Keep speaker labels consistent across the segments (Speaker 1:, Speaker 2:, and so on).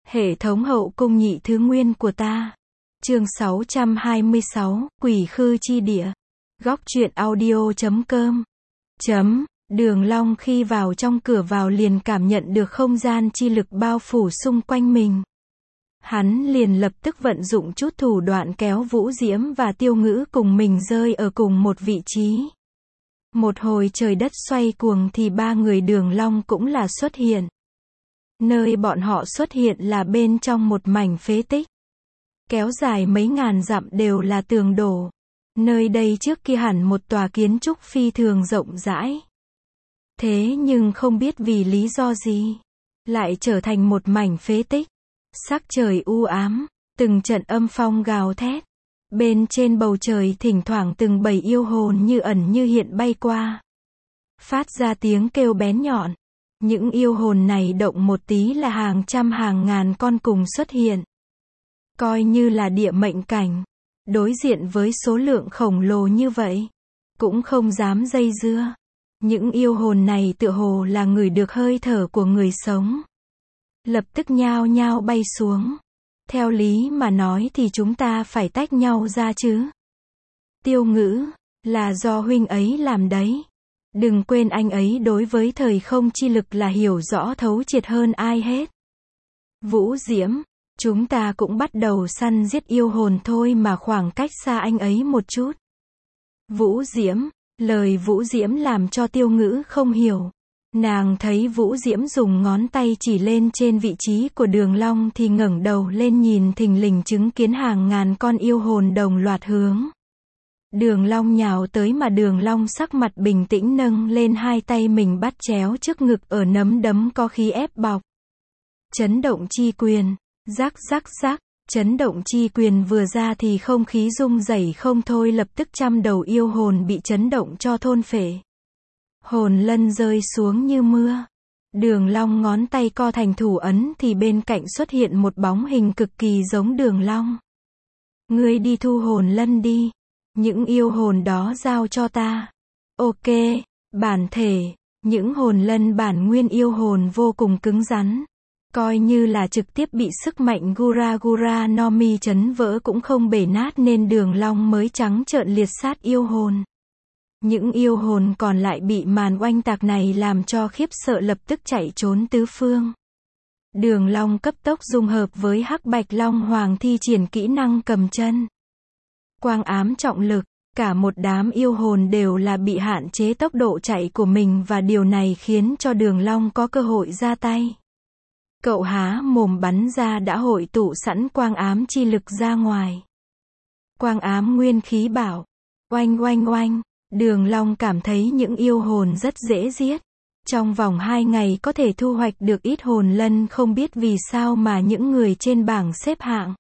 Speaker 1: Hệ thống hậu cung nhị thứ nguyên của ta. Chương 626, Quỷ khư chi địa. Góc truyện audio.com. Đường Long khi vào trong cửa vào liền cảm nhận được không gian chi lực bao phủ xung quanh mình. Hắn liền lập tức vận dụng chút thủ đoạn kéo Vũ Diễm và Tiêu Ngữ cùng mình rơi ở cùng một vị trí. Một hồi trời đất xoay cuồng thì ba người Đường Long cũng là xuất hiện. Nơi bọn họ xuất hiện là bên trong một mảnh phế tích. Kéo dài mấy ngàn dặm đều là tường đổ. Nơi đây trước kia hẳn một tòa kiến trúc phi thường rộng rãi. Thế nhưng không biết vì lý do gì, lại trở thành một mảnh phế tích. Sắc trời u ám, từng trận âm phong gào thét. Bên trên bầu trời thỉnh thoảng từng bầy yêu hồn như ẩn như hiện bay qua. Phát ra tiếng kêu bén nhọn. Những yêu hồn này động một tí là hàng trăm hàng ngàn con cùng xuất hiện. Coi như là địa mệnh cảnh. Đối diện với số lượng khổng lồ như vậy, cũng không dám dây dưa. Những yêu hồn này tựa hồ là ngửi được hơi thở của người sống. Lập tức nhao nhao bay xuống. Theo lý mà nói thì chúng ta phải tách nhau ra chứ. Tiêu Ngữ, là do huynh ấy làm đấy. Đừng quên anh ấy đối với thời không chi lực là hiểu rõ thấu triệt hơn ai hết. Vũ Diễm, chúng ta cũng bắt đầu săn giết yêu hồn thôi mà khoảng cách xa anh ấy một chút. Vũ Diễm, lời Vũ Diễm làm cho Tiêu Ngữ không hiểu. Nàng thấy Vũ Diễm dùng ngón tay chỉ lên trên vị trí của Đường Long thì ngẩng đầu lên nhìn thình lình chứng kiến hàng ngàn con yêu hồn đồng loạt hướng Đường Long nhào tới mà Đường Long sắc mặt bình tĩnh nâng lên hai tay mình bắt chéo trước ngực ở nắm đấm có khí ép bọc. Chấn động chi quyền, rắc rắc rắc, chấn động chi quyền vừa ra thì không khí rung rẩy không thôi, lập tức trăm đầu yêu hồn bị chấn động cho thôn phệ. Hồn lân rơi xuống như mưa. Đường Long ngón tay co thành thủ ấn thì bên cạnh xuất hiện một bóng hình cực kỳ giống Đường Long. Ngươi đi thu hồn lân đi. Những yêu hồn đó giao cho ta. Ok, bản thể, những hồn lân bản nguyên yêu hồn vô cùng cứng rắn. Coi như là trực tiếp bị sức mạnh Gura Gura no Mi chấn vỡ cũng không bể nát nên Đường Long mới trắng trợn liệt sát yêu hồn. Những yêu hồn còn lại bị màn oanh tạc này làm cho khiếp sợ lập tức chạy trốn tứ phương. Đường Long cấp tốc dung hợp với Hắc Bạch Long Hoàng thi triển kỹ năng cầm chân. Quang ám trọng lực, cả một đám yêu hồn đều là bị hạn chế tốc độ chạy của mình và điều này khiến cho Đường Long có cơ hội ra tay. Cậu há mồm bắn ra đã hội tụ sẵn quang ám chi lực ra ngoài. Quang ám nguyên khí bảo. Oanh oanh oanh. Đường Long cảm thấy những yêu hồn rất dễ giết. Trong vòng 2 ngày có thể thu hoạch được ít hồn lân, không biết vì sao mà những người trên bảng xếp hạng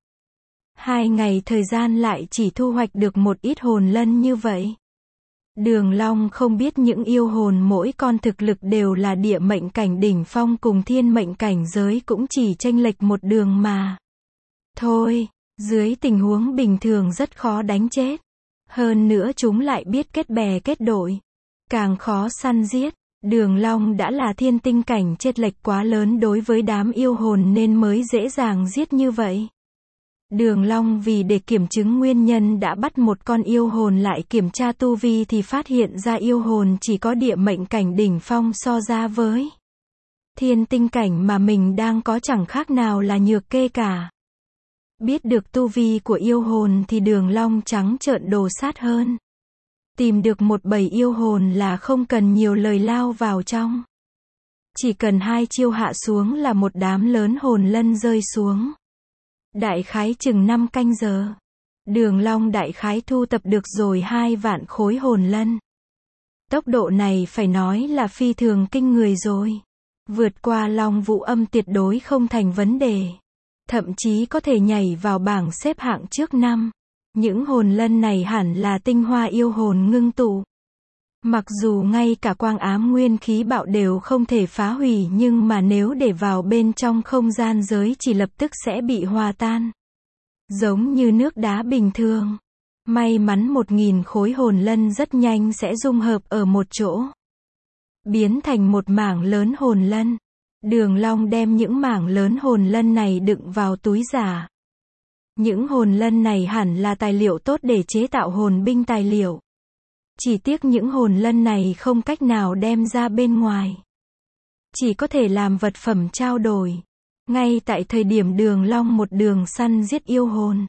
Speaker 1: 2 ngày thời gian lại chỉ thu hoạch được một ít hồn lân như vậy. Đường Long không biết những yêu hồn mỗi con thực lực đều là địa mệnh cảnh đỉnh phong cùng thiên mệnh cảnh giới cũng chỉ chênh lệch một đường mà. Thôi, dưới tình huống bình thường rất khó đánh chết. Hơn nữa chúng lại biết kết bè kết đội. Càng khó săn giết. Đường Long đã là thiên tinh cảnh, chênh lệch quá lớn đối với đám yêu hồn nên mới dễ dàng giết như vậy. Đường Long vì để kiểm chứng nguyên nhân đã bắt một con yêu hồn lại kiểm tra tu vi thì phát hiện ra yêu hồn chỉ có địa mệnh cảnh đỉnh phong, so ra với thiên tinh cảnh mà mình đang có chẳng khác nào là nhược kê cả. Biết được tu vi của yêu hồn thì Đường Long trắng trợn đồ sát hơn. Tìm được một bầy yêu hồn là không cần nhiều lời lao vào trong. Chỉ cần 2 chiêu hạ xuống là một đám lớn hồn lân rơi xuống. Đại khái chừng 5 canh giờ. Đường Long đại khái thu tập được rồi 2 vạn khối hồn lân. Tốc độ này phải nói là phi thường kinh người rồi. Vượt qua Long Vũ Âm tuyệt đối không thành vấn đề. Thậm chí có thể nhảy vào bảng xếp hạng trước 5. Những hồn lân này hẳn là tinh hoa yêu hồn ngưng tụ. Mặc dù ngay cả quang ám nguyên khí bạo đều không thể phá hủy, nhưng mà nếu để vào bên trong không gian giới chỉ lập tức sẽ bị hòa tan. Giống như nước đá bình thường. May mắn 1000 khối hồn lân rất nhanh sẽ dung hợp ở một chỗ. Biến thành một mảng lớn hồn lân. Đường Long đem những mảng lớn hồn lân này đựng vào túi giả. Những hồn lân này hẳn là tài liệu tốt để chế tạo hồn binh tài liệu. Chỉ tiếc những hồn lân này không cách nào đem ra bên ngoài. Chỉ có thể làm vật phẩm trao đổi. Ngay tại thời điểm Đường Long một đường săn giết yêu hồn,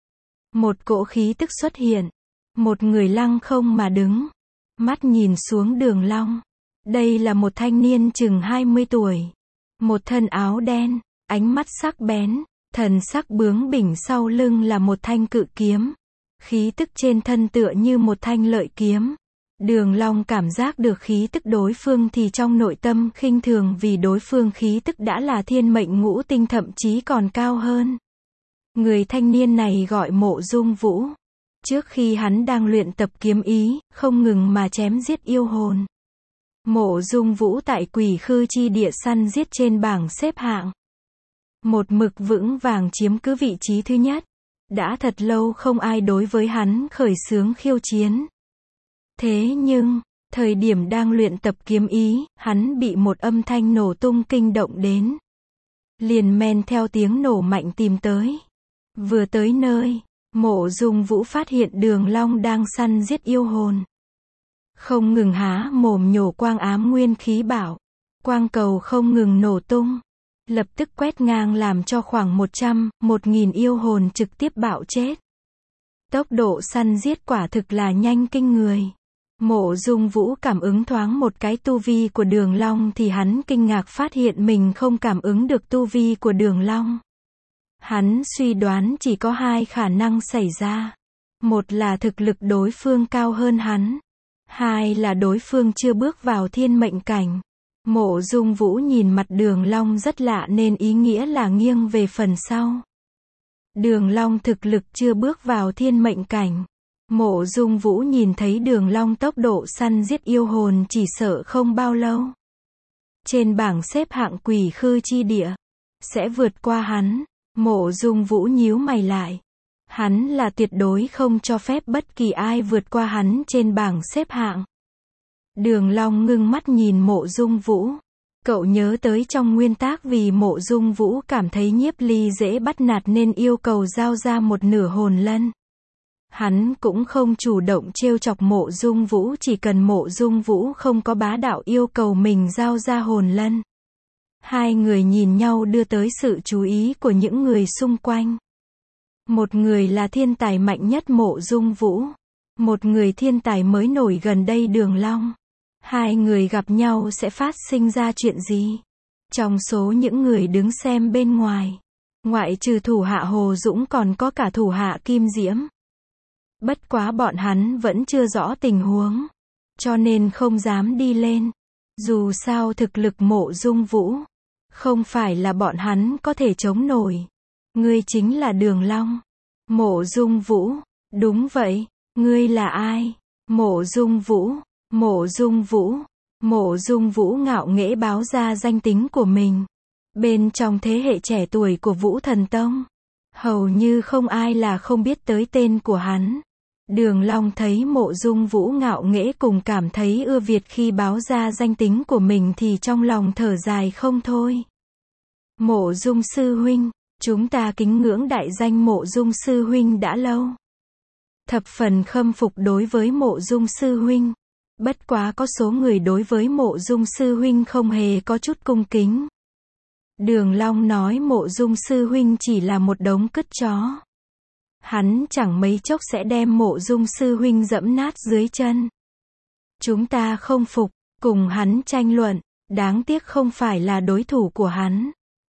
Speaker 1: một cỗ khí tức xuất hiện. Một người lăng không mà đứng, mắt nhìn xuống Đường Long. Đây là một thanh niên chừng 20 tuổi. Một thân áo đen, ánh mắt sắc bén, thần sắc bướng bỉnh, sau lưng là một thanh cự kiếm. Khí tức trên thân tựa như một thanh lợi kiếm. Đường Long cảm giác được khí tức đối phương thì trong nội tâm khinh thường, vì đối phương khí tức đã là thiên mệnh ngũ tinh, thậm chí còn cao hơn. Người thanh niên này gọi Mộ Dung Vũ. Trước khi hắn đang luyện tập kiếm ý, không ngừng mà chém giết yêu hồn. Mộ Dung Vũ tại Quỷ Khư chi địa săn giết trên bảng xếp hạng, một mực vững vàng chiếm cứ vị trí thứ nhất. Đã thật lâu không ai đối với hắn khởi xướng khiêu chiến. Thế nhưng, thời điểm đang luyện tập kiếm ý, hắn bị một âm thanh nổ tung kinh động đến. Liền men theo tiếng nổ mạnh tìm tới. Vừa tới nơi, Mộ Dung Vũ phát hiện Đường Long đang săn giết yêu hồn. Không ngừng há mồm nhổ quang ám nguyên khí bảo. Quang cầu không ngừng nổ tung. Lập tức quét ngang làm cho khoảng 100, 1000 yêu hồn trực tiếp bạo chết. Tốc độ săn giết quả thực là nhanh kinh người. Mộ Dung Vũ cảm ứng thoáng một cái tu vi của Đường Long thì hắn kinh ngạc phát hiện mình không cảm ứng được tu vi của Đường Long. Hắn suy đoán chỉ có hai khả năng xảy ra. Một là thực lực đối phương cao hơn hắn. Hai là đối phương chưa bước vào thiên mệnh cảnh. Mộ Dung Vũ nhìn mặt Đường Long rất lạ nên ý nghĩa là nghiêng về phần sau. Đường Long thực lực chưa bước vào thiên mệnh cảnh. Mộ Dung Vũ nhìn thấy Đường Long tốc độ săn giết yêu hồn chỉ sợ không bao lâu. Trên bảng xếp hạng Quỷ Khư chi địa, sẽ vượt qua hắn. Mộ Dung Vũ nhíu mày lại. Hắn là tuyệt đối không cho phép bất kỳ ai vượt qua hắn trên bảng xếp hạng. Đường Long ngưng mắt nhìn Mộ Dung Vũ. Cậu nhớ tới trong nguyên tác vì Mộ Dung Vũ cảm thấy Nhiếp Ly dễ bắt nạt nên yêu cầu giao ra một nửa hồn lân. Hắn cũng không chủ động trêu chọc Mộ Dung Vũ, chỉ cần Mộ Dung Vũ không có bá đạo yêu cầu mình giao ra hồn lân. Hai người nhìn nhau đưa tới sự chú ý của những người xung quanh. Một người là thiên tài mạnh nhất Mộ Dung Vũ. Một người thiên tài mới nổi gần đây Đường Long. Hai người gặp nhau sẽ phát sinh ra chuyện gì? Trong số những người đứng xem bên ngoài, ngoại trừ thủ hạ Hồ Dũng còn có cả thủ hạ Kim Diễm. Bất quá bọn hắn vẫn chưa rõ tình huống, cho nên không dám đi lên. Dù sao thực lực Mộ Dung Vũ không phải là bọn hắn có thể chống nổi. Ngươi chính là Đường Long. Mộ Dung Vũ, đúng vậy, ngươi là ai? Mộ Dung Vũ, Mộ Dung Vũ, Mộ Dung Vũ ngạo nghễ báo ra danh tính của mình. Bên trong thế hệ trẻ tuổi của Vũ Thần Tông, hầu như không ai là không biết tới tên của hắn. Đường Long thấy Mộ Dung Vũ ngạo nghễ cùng cảm thấy ưa Việt khi báo ra danh tính của mình thì trong lòng thở dài không thôi. Mộ Dung sư huynh, chúng ta kính ngưỡng đại danh Mộ Dung sư huynh đã lâu. Thập phần khâm phục đối với Mộ Dung sư huynh. Bất quá có số người đối với Mộ Dung sư huynh không hề có chút cung kính. Đường Long nói Mộ Dung sư huynh chỉ là một đống cứt chó. Hắn chẳng mấy chốc sẽ đem Mộ Dung sư huynh dẫm nát dưới chân. Chúng ta không phục, cùng hắn tranh luận, đáng tiếc không phải là đối thủ của hắn.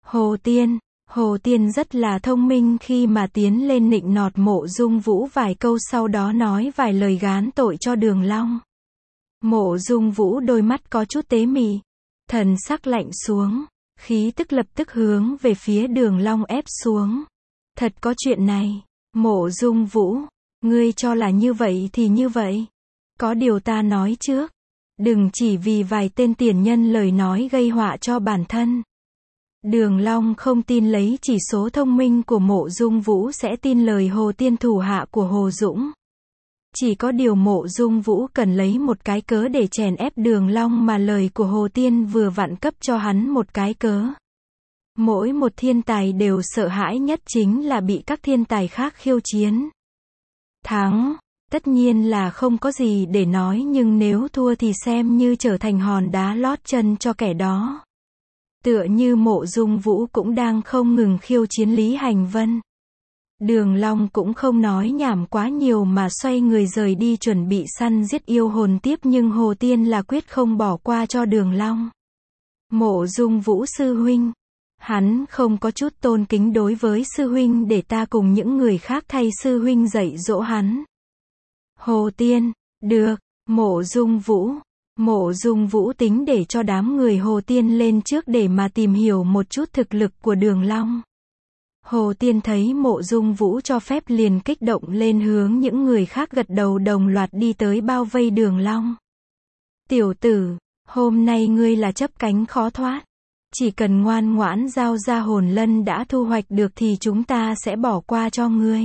Speaker 1: Hồ Tiên rất là thông minh khi mà tiến lên nịnh nọt Mộ Dung Vũ vài câu, sau đó nói vài lời gán tội cho Đường Long. Mộ Dung Vũ đôi mắt có chút tế mị, thần sắc lạnh xuống, khí tức lập tức hướng về phía Đường Long ép xuống. Thật có chuyện này? Mộ Dung Vũ, ngươi cho là như vậy thì như vậy. Có điều ta nói trước, đừng chỉ vì vài tên tiền nhân lời nói gây họa cho bản thân. Đường Long không tin lấy chỉ số thông minh của Mộ Dung Vũ sẽ tin lời Hồ Tiên thủ hạ của Hồ Dũng. Chỉ có điều Mộ Dung Vũ cần lấy một cái cớ để chèn ép Đường Long mà lời của Hồ Tiên vừa vặn cấp cho hắn một cái cớ. Mỗi một thiên tài đều sợ hãi nhất chính là bị các thiên tài khác khiêu chiến. Thắng, tất nhiên là không có gì để nói, nhưng nếu thua thì xem như trở thành hòn đá lót chân cho kẻ đó. Tựa như Mộ Dung Vũ cũng đang không ngừng khiêu chiến Lý Hành Vân. Đường Long cũng không nói nhảm quá nhiều mà xoay người rời đi chuẩn bị săn giết yêu hồn tiếp, nhưng Hồ Tiên là quyết không bỏ qua cho Đường Long. Mộ Dung Vũ sư huynh, hắn không có chút tôn kính đối với sư huynh, để ta cùng những người khác thay sư huynh dạy dỗ hắn. Hồ Tiên, được, Mộ Dung Vũ tính để cho đám người Hồ Tiên lên trước để mà tìm hiểu một chút thực lực của Đường Long. Hồ Tiên thấy Mộ Dung Vũ cho phép liền kích động lên, hướng những người khác gật đầu, đồng loạt đi tới bao vây Đường Long. Tiểu tử, hôm nay ngươi là chấp cánh khó thoát. Chỉ cần ngoan ngoãn giao ra hồn lân đã thu hoạch được thì chúng ta sẽ bỏ qua cho ngươi.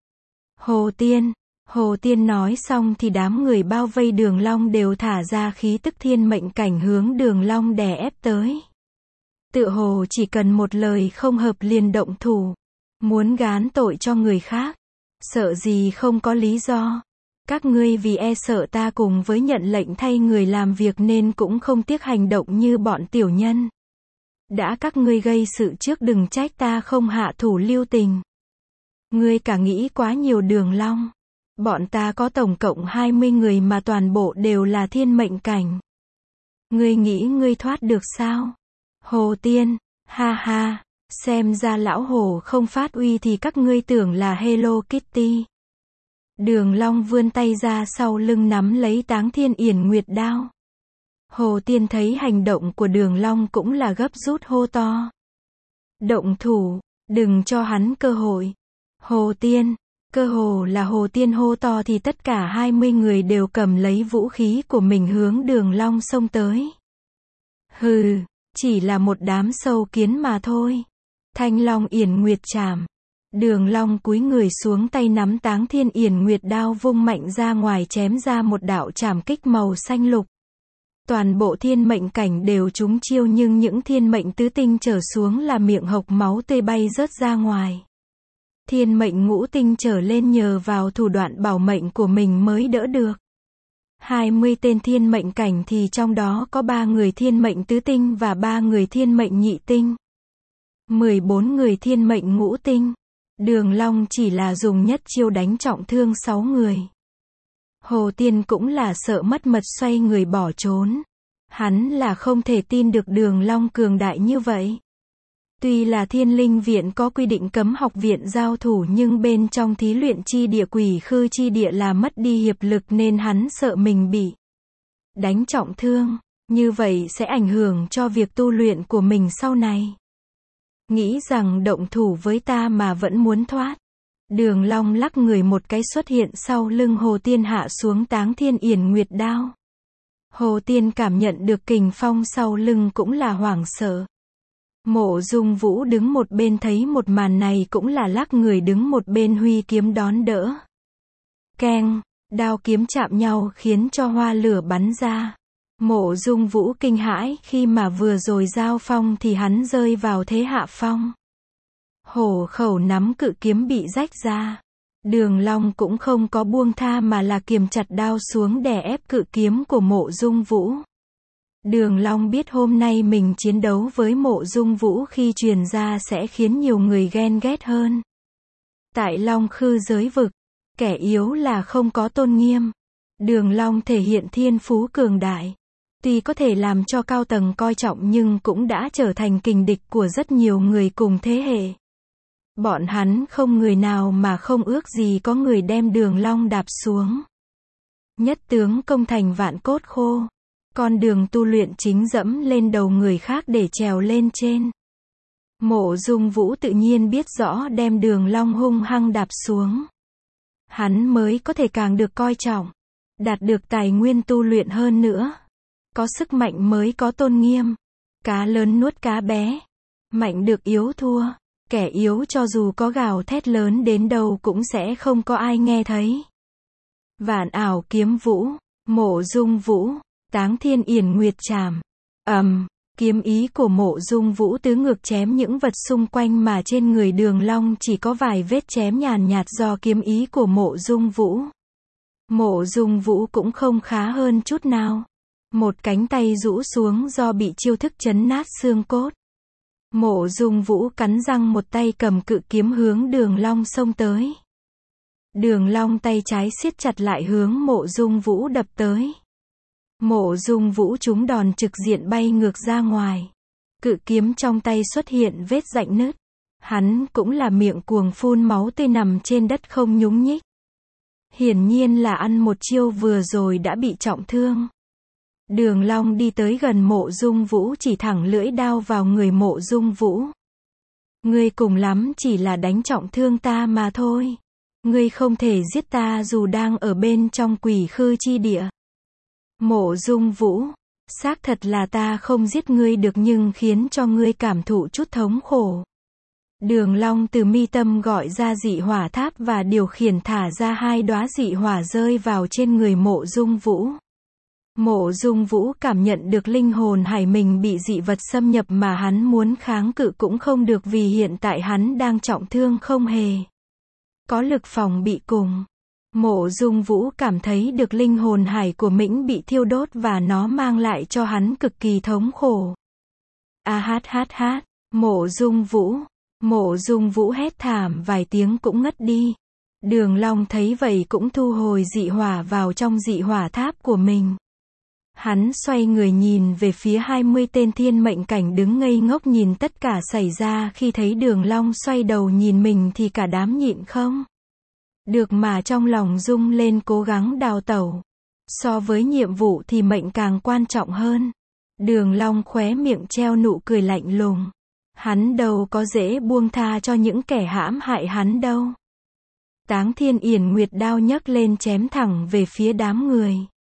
Speaker 1: Hồ Tiên nói xong thì đám người bao vây Đường Long đều thả ra khí tức thiên mệnh cảnh hướng Đường Long đè ép tới. Tựa hồ chỉ cần một lời không hợp liền động thủ. Muốn gán tội cho người khác. Sợ gì không có lý do. Các ngươi vì e sợ ta cùng với nhận lệnh thay người làm việc nên cũng không tiếc hành động như bọn tiểu nhân. Đã các ngươi gây sự trước đừng trách ta không hạ thủ lưu tình. Ngươi cả nghĩ quá nhiều Đường Long. Bọn ta có tổng cộng 20 người mà toàn bộ đều là thiên mệnh cảnh. Ngươi nghĩ ngươi thoát được sao? Hồ Tiên, ha ha, xem ra lão hồ không phát uy thì các ngươi tưởng là Hello Kitty. Đường Long vươn tay ra sau lưng nắm lấy Táng Thiên Yển Nguyệt đao. Hồ Tiên thấy hành động của Đường Long cũng là gấp rút hô to. Động thủ, đừng cho hắn cơ hội. Hồ Tiên, cơ hồ là Hồ Tiên hô to thì tất cả 20 người đều cầm lấy vũ khí của mình hướng Đường Long xông tới. Hừ, chỉ là một đám sâu kiến mà thôi. Thanh Long Yển Nguyệt chảm. Đường Long cúi người xuống, tay nắm Táng Thiên Yển Nguyệt đao vung mạnh ra ngoài, chém ra một đạo chảm kích màu xanh lục. Toàn bộ thiên mệnh cảnh đều trúng chiêu, nhưng những thiên mệnh tứ tinh trở xuống là miệng hộc máu tươi bay rớt ra ngoài. Thiên mệnh ngũ tinh trở lên nhờ vào thủ đoạn bảo mệnh của mình mới đỡ được. 20 tên thiên mệnh cảnh thì trong đó có 3 người thiên mệnh tứ tinh và 3 người thiên mệnh nhị tinh. 14 người thiên mệnh ngũ tinh. Đường Long chỉ là dùng nhất chiêu đánh trọng thương 6 người. Hồ Tiên cũng là sợ mất mật xoay người bỏ trốn. Hắn là không thể tin được Đường Long cường đại như vậy. Tuy là Thiên Linh Viện có quy định cấm học viện giao thủ, nhưng bên trong thí luyện chi địa Quỷ Khư chi địa là mất đi hiệp lực nên hắn sợ mình bị đánh trọng thương, như vậy sẽ ảnh hưởng cho việc tu luyện của mình sau này. Nghĩ rằng động thủ với ta mà vẫn muốn thoát. Đường Long lắc người một cái xuất hiện sau lưng Hồ Tiên, hạ xuống Táng Thiên Yển Nguyệt đao. Hồ Tiên cảm nhận được kình phong sau lưng cũng là hoảng sợ. Mộ Dung Vũ đứng một bên thấy một màn này cũng là lắc người đứng một bên huy kiếm đón đỡ. Keng, đao kiếm chạm nhau khiến cho hoa lửa bắn ra. Mộ Dung Vũ kinh hãi, khi mà vừa rồi giao phong thì hắn rơi vào thế hạ phong. Hổ khẩu nắm cự kiếm bị rách ra. Đường Long cũng không có buông tha mà là kiềm chặt đao xuống đè ép cự kiếm của Mộ Dung Vũ. Đường Long biết hôm nay mình chiến đấu với Mộ Dung Vũ khi truyền ra sẽ khiến nhiều người ghen ghét hơn. Tại Long Khư giới vực, kẻ yếu là không có tôn nghiêm. Đường Long thể hiện thiên phú cường đại. Tuy có thể làm cho cao tầng coi trọng nhưng cũng đã trở thành kình địch của rất nhiều người cùng thế hệ. Bọn hắn không người nào mà không ước gì có người đem Đường Long đạp xuống. Nhất tướng công thành vạn cốt khô. Con đường tu luyện chính dẫm lên đầu người khác để trèo lên trên. Mộ Dung Vũ tự nhiên biết rõ đem Đường Long hung hăng đạp xuống. Hắn mới có thể càng được coi trọng. Đạt được tài nguyên tu luyện hơn nữa. Có sức mạnh mới có tôn nghiêm. Cá lớn nuốt cá bé. Mạnh được yếu thua. Kẻ yếu cho dù có gào thét lớn đến đâu cũng sẽ không có ai nghe thấy. Vạn ảo kiếm vũ, Mộ Dung Vũ, Táng Thiên Yển Nguyệt Trảm. Kiếm ý của Mộ Dung Vũ tứ ngược chém những vật xung quanh mà trên người Đường Long chỉ có vài vết chém nhàn nhạt do kiếm ý của Mộ Dung Vũ. Mộ Dung Vũ cũng không khá hơn chút nào. Một cánh tay rũ xuống do bị chiêu thức chấn nát xương cốt. Mộ Dung Vũ cắn răng một tay cầm cự kiếm hướng Đường Long xông tới. Đường Long tay trái siết chặt lại hướng Mộ Dung Vũ đập tới. Mộ Dung Vũ trúng đòn trực diện bay ngược ra ngoài. Cự kiếm trong tay xuất hiện vết rãnh nứt. Hắn cũng là miệng cuồng phun máu tươi nằm trên đất không nhúc nhích. Hiển nhiên là ăn một chiêu vừa rồi đã bị trọng thương. Đường Long đi tới gần Mộ Dung Vũ chỉ thẳng lưỡi đao vào người Mộ Dung Vũ. Ngươi cùng lắm chỉ là đánh trọng thương ta mà thôi. Ngươi không thể giết ta dù đang ở bên trong quỷ khư chi địa. Mộ Dung Vũ, xác thật là ta không giết ngươi được nhưng khiến cho ngươi cảm thụ chút thống khổ. Đường Long từ mi tâm gọi ra dị hỏa tháp và điều khiển thả ra 2 đóa dị hỏa rơi vào trên người Mộ Dung Vũ. Mộ Dung Vũ cảm nhận được linh hồn hải mình bị dị vật xâm nhập mà hắn muốn kháng cự cũng không được vì hiện tại hắn đang trọng thương không hề có lực phòng bị cùng. Mộ Dung Vũ cảm thấy được linh hồn hải của mình bị thiêu đốt và nó mang lại cho hắn cực kỳ thống khổ. Mộ Dung Vũ hét thảm vài tiếng cũng ngất đi. Đường Long thấy vậy cũng thu hồi dị hỏa vào trong dị hỏa tháp của mình. Hắn xoay người nhìn về phía 20 tên thiên mệnh cảnh đứng ngây ngốc nhìn tất cả xảy ra khi thấy Đường Long xoay đầu nhìn mình thì cả đám nhịn không được mà trong lòng rung lên cố gắng đào tẩu. So với nhiệm vụ thì mệnh càng quan trọng hơn. Đường Long khóe miệng treo nụ cười lạnh lùng. Hắn đâu có dễ buông tha cho những kẻ hãm hại hắn đâu. Táng Thiên Yển Nguyệt đao nhấc lên chém thẳng về phía đám người.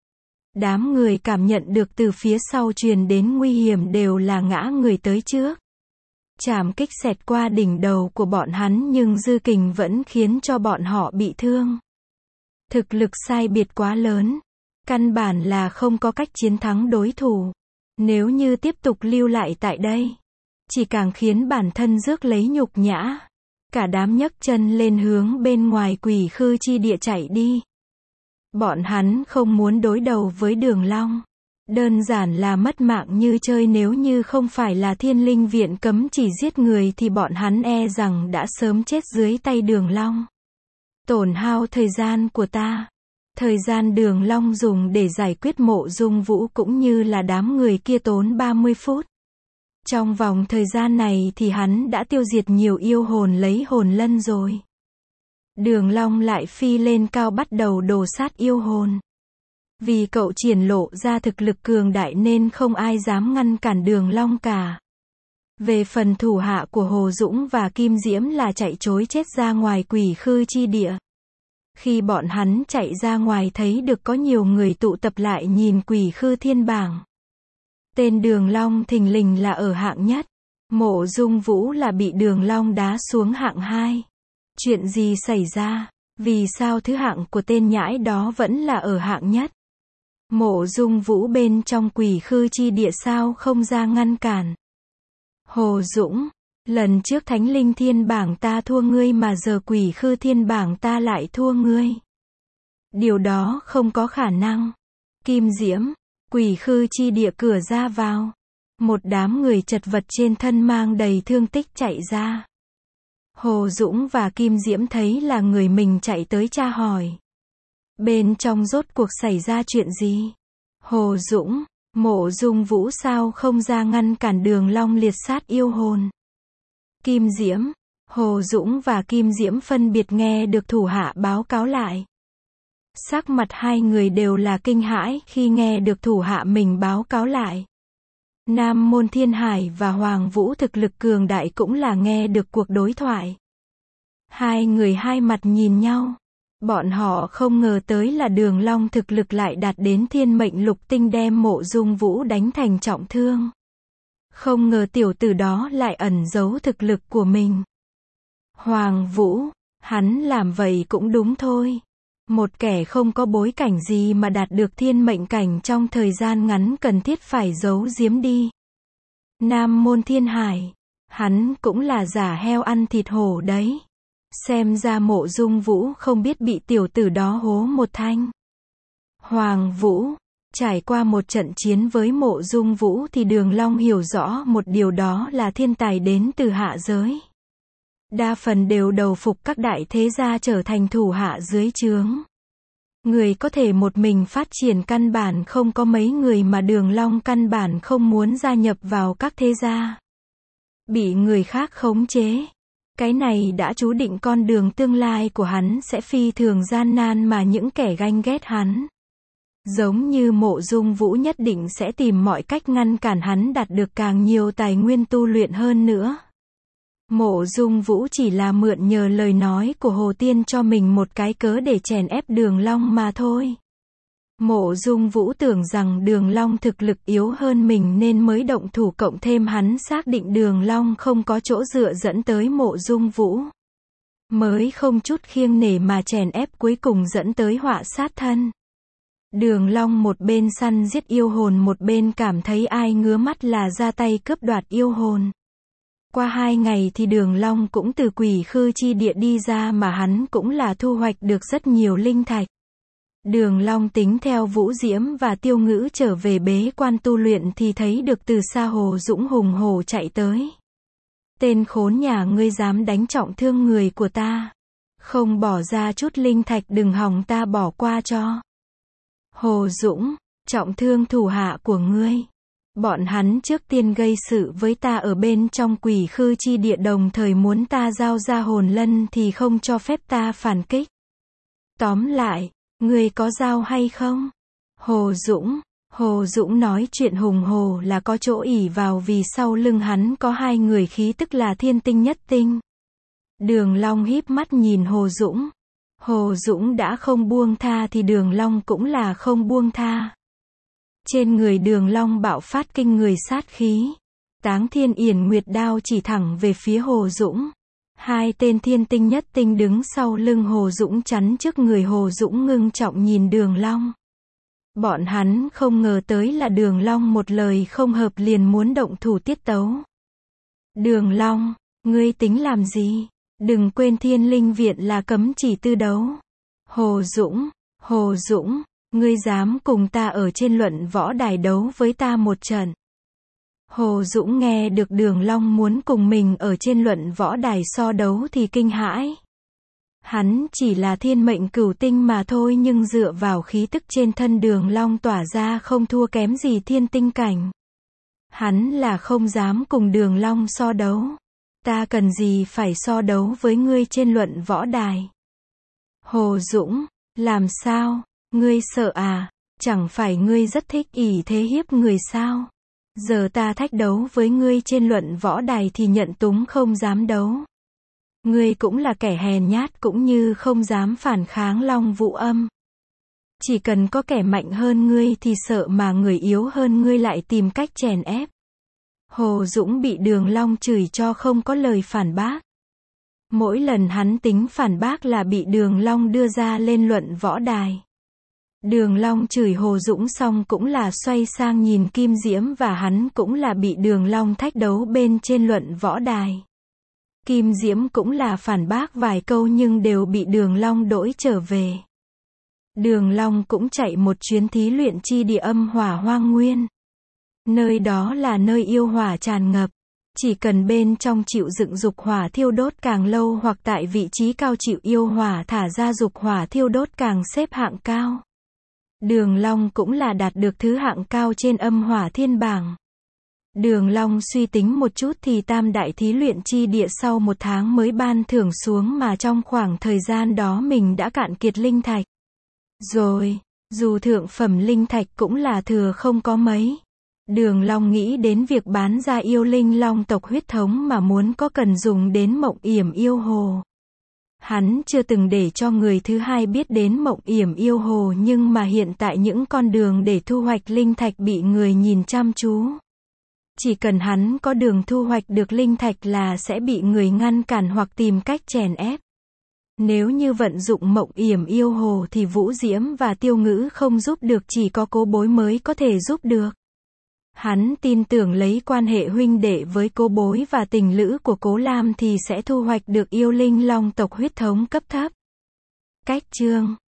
Speaker 1: Đám người cảm nhận được từ phía sau truyền đến nguy hiểm đều là ngã người tới trước. Chảm kích xẹt qua đỉnh đầu của bọn hắn nhưng dư kình vẫn khiến cho bọn họ bị thương. Thực lực sai biệt quá lớn. Căn bản là không có cách chiến thắng đối thủ. Nếu như tiếp tục lưu lại tại đây, chỉ càng khiến bản thân rước lấy nhục nhã. Cả đám nhấc chân lên hướng bên ngoài quỷ khư chi địa chạy đi. Bọn hắn không muốn đối đầu với Đường Long. Đơn giản là mất mạng như chơi, nếu như không phải là Thiên Linh Viện cấm chỉ giết người thì bọn hắn e rằng đã sớm chết dưới tay Đường Long. Tổn hao thời gian của ta. Thời gian Đường Long dùng để giải quyết Mộ Dung Vũ cũng như là đám người kia tốn 30 phút. Trong vòng thời gian này thì hắn đã tiêu diệt nhiều yêu hồn lấy hồn lân rồi. Đường Long lại phi lên cao bắt đầu đồ sát yêu hồn. Vì cậu triển lộ ra thực lực cường đại nên không ai dám ngăn cản Đường Long cả. Về phần thủ hạ của Hồ Dũng và Kim Diễm là chạy trối chết ra ngoài quỷ khư chi địa. Khi bọn hắn chạy ra ngoài thấy được có nhiều người tụ tập lại nhìn quỷ khư thiên bảng. Tên Đường Long thình lình là ở hạng nhất. Mộ Dung Vũ là bị Đường Long đá xuống hạng 2. Chuyện gì xảy ra? Vì sao thứ hạng của tên nhãi đó vẫn là ở hạng nhất? Mộ Dung Vũ bên trong quỷ khư chi địa sao không ra ngăn cản? Hồ Dũng, lần trước Thánh Linh Thiên bảng ta thua ngươi mà giờ quỷ khư thiên bảng ta lại thua ngươi. Điều đó không có khả năng. Kim Diễm, quỷ khư chi địa cửa ra vào. Một đám người chật vật trên thân mang đầy thương tích chạy ra. Hồ Dũng và Kim Diễm thấy là người mình chạy tới tra hỏi. Bên trong rốt cuộc xảy ra chuyện gì? Hồ Dũng, Mộ Dung Vũ sao không ra ngăn cản Đường Long liệt sát yêu hồn? Kim Diễm, Hồ Dũng và Kim Diễm phân biệt nghe được thủ hạ báo cáo lại. Sắc mặt hai người đều là kinh hãi khi nghe được thủ hạ mình báo cáo lại. Nam Môn Thiên Hải và Hoàng Vũ thực lực cường đại cũng là nghe được cuộc đối thoại. Hai người hai mặt nhìn nhau. Bọn họ không ngờ tới là Đường Long thực lực lại đạt đến thiên mệnh lục tinh đem Mộ Dung Vũ đánh thành trọng thương. Không ngờ tiểu tử đó lại ẩn giấu thực lực của mình. Hoàng Vũ, hắn làm vậy cũng đúng thôi. Một kẻ không có bối cảnh gì mà đạt được thiên mệnh cảnh trong thời gian ngắn cần thiết phải giấu giếm đi. Nam Môn Thiên Hải, hắn cũng là giả heo ăn thịt hổ đấy. Xem ra Mộ Dung Vũ không biết bị tiểu tử đó hố một thanh. Hoàng Vũ, trải qua một trận chiến với Mộ Dung Vũ thì Đường Long hiểu rõ một điều, đó là thiên tài đến từ hạ giới. Đa phần đều đầu phục các đại thế gia trở thành thủ hạ dưới trướng. Người có thể một mình phát triển căn bản không có mấy người, mà Đường Long căn bản không muốn gia nhập vào các thế gia. Bị người khác khống chế. Cái này đã chú định con đường tương lai của hắn sẽ phi thường gian nan, mà những kẻ ganh ghét hắn, giống như Mộ Dung Vũ, nhất định sẽ tìm mọi cách ngăn cản hắn đạt được càng nhiều tài nguyên tu luyện hơn nữa. Mộ Dung Vũ chỉ là mượn nhờ lời nói của Hồ Tiên cho mình một cái cớ để chèn ép Đường Long mà thôi. Mộ Dung Vũ tưởng rằng Đường Long thực lực yếu hơn mình nên mới động thủ, cộng thêm hắn xác định Đường Long không có chỗ dựa dẫn tới Mộ Dung Vũ, mới không chút kiêng nể mà chèn ép, cuối cùng dẫn tới họa sát thân. Đường Long một bên săn giết yêu hồn, một bên cảm thấy ai ngứa mắt là ra tay cướp đoạt yêu hồn. Qua 2 ngày thì Đường Long cũng từ Quỷ Khư Chi Địa đi ra, mà hắn cũng là thu hoạch được rất nhiều linh thạch. Đường Long tính theo Vũ Diễm và Tiêu Ngữ trở về bế quan tu luyện thì thấy được từ xa Hồ Dũng hùng hổ chạy tới. Tên khốn nhà ngươi dám đánh trọng thương người của ta, không bỏ ra chút linh thạch đừng hòng ta bỏ qua cho. Hồ Dũng, trọng thương thủ hạ của ngươi. Bọn hắn trước tiên gây sự với ta ở bên trong Quỷ Khư Chi Địa, đồng thời muốn ta giao ra hồn lân thì không cho phép ta phản kích. Tóm lại, ngươi có giao hay không? Hồ Dũng nói chuyện hùng hồ là có chỗ ỷ vào, vì sau lưng hắn có 2 người khí tức là Thiên Tinh Nhất Tinh. Đường Long híp mắt nhìn Hồ Dũng. Hồ Dũng đã không buông tha thì Đường Long cũng là không buông tha. Trên người Đường Long bạo phát kinh người sát khí. Táng Thiên Yển Nguyệt đao chỉ thẳng về phía Hồ Dũng. 2 tên Thiên Tinh Nhất Tinh đứng sau lưng Hồ Dũng chắn trước người Hồ Dũng, ngưng trọng nhìn Đường Long. Bọn hắn không ngờ tới là Đường Long một lời không hợp liền muốn động thủ tiết tấu. Đường Long, ngươi tính làm gì? Đừng quên Thiên Linh Viện là cấm chỉ tư đấu. Hồ Dũng, ngươi dám cùng ta ở trên luận võ đài đấu với ta một trận. Hồ Dũng nghe được Đường Long muốn cùng mình ở trên luận võ đài so đấu thì kinh hãi. Hắn chỉ là thiên mệnh cửu tinh mà thôi, nhưng dựa vào khí tức trên thân Đường Long tỏa ra không thua kém gì thiên tinh cảnh. Hắn là không dám cùng Đường Long so đấu. Ta cần gì phải so đấu với ngươi trên luận võ đài? Hồ Dũng, làm sao? Ngươi sợ à? Chẳng phải ngươi rất thích ỷ thế hiếp người sao? Giờ ta thách đấu với ngươi trên luận võ đài thì nhận túng không dám đấu. Ngươi cũng là kẻ hèn nhát, cũng như không dám phản kháng Long Vũ Âm. Chỉ cần có kẻ mạnh hơn ngươi thì sợ mà người yếu hơn ngươi lại tìm cách chèn ép. Hồ Dũng bị Đường Long chửi cho không có lời phản bác. Mỗi lần hắn tính phản bác là bị Đường Long đưa ra lên luận võ đài. Đường Long chửi Hồ Dũng xong cũng là xoay sang nhìn Kim Diễm, và hắn cũng là bị Đường Long thách đấu bên trên luận võ đài. Kim Diễm cũng là phản bác vài câu nhưng đều bị Đường Long đỗi trở về. Đường Long cũng chạy một chuyến thí luyện chi địa Âm Hỏa Hoang Nguyên. Nơi đó là nơi yêu hỏa tràn ngập. Chỉ cần bên trong chịu dựng dục hỏa thiêu đốt càng lâu, hoặc tại vị trí cao chịu yêu hỏa thả ra dục hỏa thiêu đốt càng xếp hạng cao. Đường Long cũng là đạt được thứ hạng cao trên Âm Hỏa Thiên bảng. Đường Long suy tính một chút thì tam đại thí luyện chi địa sau 1 tháng mới ban thưởng xuống, mà trong khoảng thời gian đó mình đã cạn kiệt linh thạch. Rồi, dù thượng phẩm linh thạch cũng là thừa không có mấy. Đường Long nghĩ đến việc bán ra yêu linh long tộc huyết thống mà muốn có cần dùng đến Mộng Yểm Yêu Hồ. Hắn chưa từng để cho người thứ hai biết đến Mộng Yểm Yêu Hồ, nhưng mà hiện tại những con đường để thu hoạch linh thạch bị người nhìn chăm chú. Chỉ cần hắn có đường thu hoạch được linh thạch là sẽ bị người ngăn cản hoặc tìm cách chèn ép. Nếu như vận dụng Mộng Yểm yêu hồ thì Vũ Diễm và Tiêu Ngữ không giúp được, chỉ có Cố Bối mới có thể giúp được. Hắn tin tưởng lấy quan hệ huynh đệ với Cố Bối và tình lữ của Cố Lam thì sẽ thu hoạch được yêu linh long tộc huyết thống cấp thấp. Cách chương